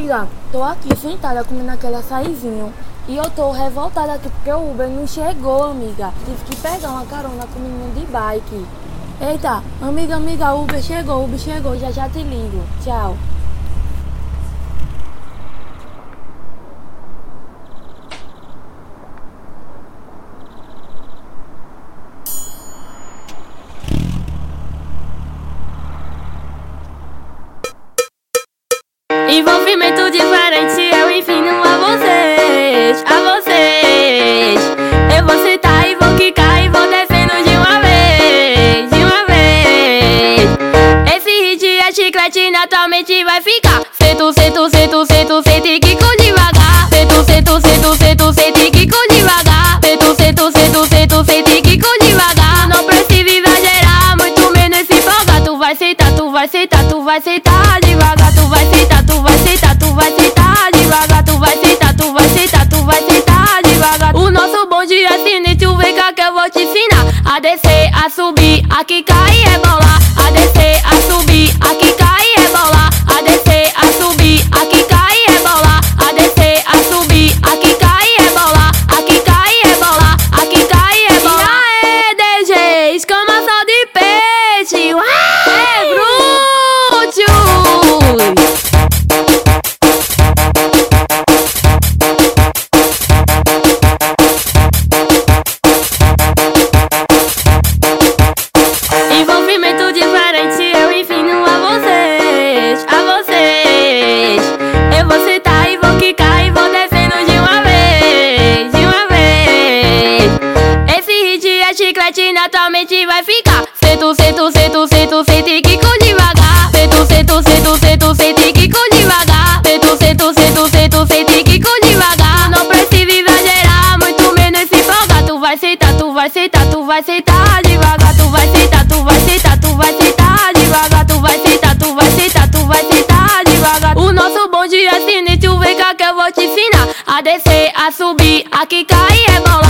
Amiga, tô aqui sentada comendo aquele açaizinho e eu tô revoltada aqui porque o Uber não chegou, amiga. Tive que pegar uma carona com o menino de bike. Eita, amiga, o Uber chegou, já te ligo. Tchau. Envolvimento diferente, eu ensino a vocês, Eu vou sentar e vou quicar e vou descendo de uma vez, Esse hit é chiclete, naturalmente vai ficar. Sento e quico devagar. Sento e quico devagar. Sento e quico devagar. Não precisa exagerar, muito menos se empolgar. Tu vai sentar devagar. Tu vai sentar devagar. Tu vai sentar devagar. O nosso bonde é sinistro, vem cá que eu vou te ensinar a descer, a subir, a quicar e rebolar. A descer, a subir, a quicar e rebolar. A descer, a subir, a quicar e rebolar. A descer, a subir, a quicar e rebolar. A quicar e rebolar, a quicar e rebolar. E aí, DG, escama só de peixe. É bruto. Envolvimento diferente, eu ensino a vocês, Eu vou sentar e vou quicar e vou descendo de uma vez, Esse hit é chiclete, naturalmente vai ficar. Sento e quico devagar. Sento e quico devagar. Sento e quico devagar. Não precisa exagerar, muito menos se empolgar. Tu vai sentar devagar. Tu vai sentar devagar. Tu vai sentar devagar. O nosso bonde é sinistro, vem cá que eu vou te ensinar a descer, a subir, a quicar e rebolar.